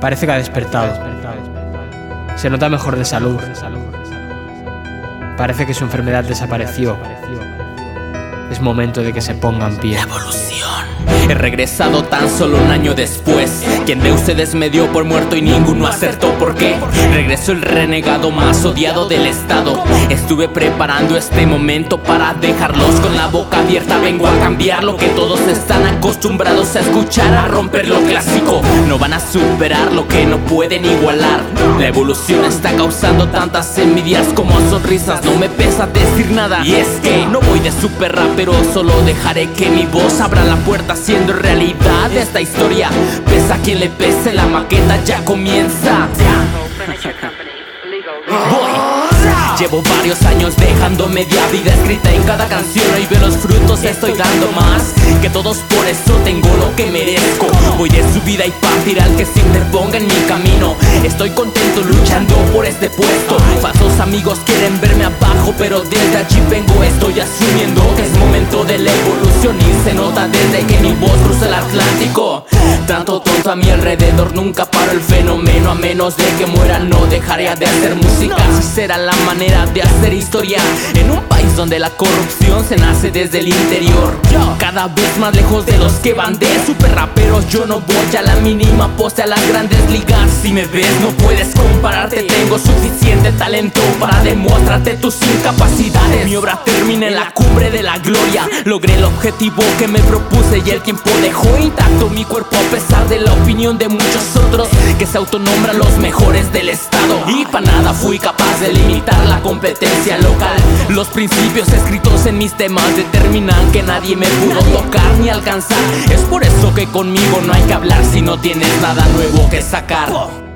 Parece que ha despertado. Se nota mejor de salud. Parece que su enfermedad desapareció. Es momento de que se ponga en pie. Evolución. He regresado tan solo un año después. Quien de ustedes me dio por muerto y ninguno acertó por qué. Regresó el renegado más odiado del estado. Estuve preparando este momento para dejarlos con la boca abierta. Vengo a cambiar lo que todos están acostumbrados a escuchar, a romper lo clásico. No van a superar lo que no pueden igualar. La evolución está causando tantas envidias como sonrisas. No me pesa decir nada, y es que no voy de super rapero, solo dejaré que mi voz abra la puerta haciendo realidad esta historia. Pesa a quien le pese, la maqueta ya comienza. Voy. Llevo varios años dejando media vida escrita en cada canción. Hoy veo los frutos, estoy dando más que todos, por eso tengo lo que merezco. Voy de subida y partir al que se interponga en mi camino. Estoy contento luchando por este puesto. Falsos amigos quieren verme abajo, pero desde allí vengo. Estoy asumiendo que es momento de la evolución y se nota desde que mi voz cruza el Atlántico. Tanto tonto a mi alrededor, nunca paro el fenómeno. A menos de que muera no dejaré de hacer música. Así será la manera de hacer historia en un país donde la corrupción se nace desde el interior. Cada vez más lejos de los que van de super raperos. Yo no voy a la mínima pose a las grandes ligas. Si me ves no puedes compararte. Tengo suficiente talento para demostrarte tus incapacidades. Mi obra termina en la cumbre de la gloria. Logré el objetivo que me propuse y el tiempo dejó intacto mi cuerpo, a pesar de la opinión de muchos otros que se autonombran los mejores del estado. Y para nada fui capaz de limitar la competencia local. Los principios escritos en mis temas determinan que nadie me pudo tocar ni alcanzar. Es por eso que conmigo no hay que hablar si no tienes nada nuevo que sacar.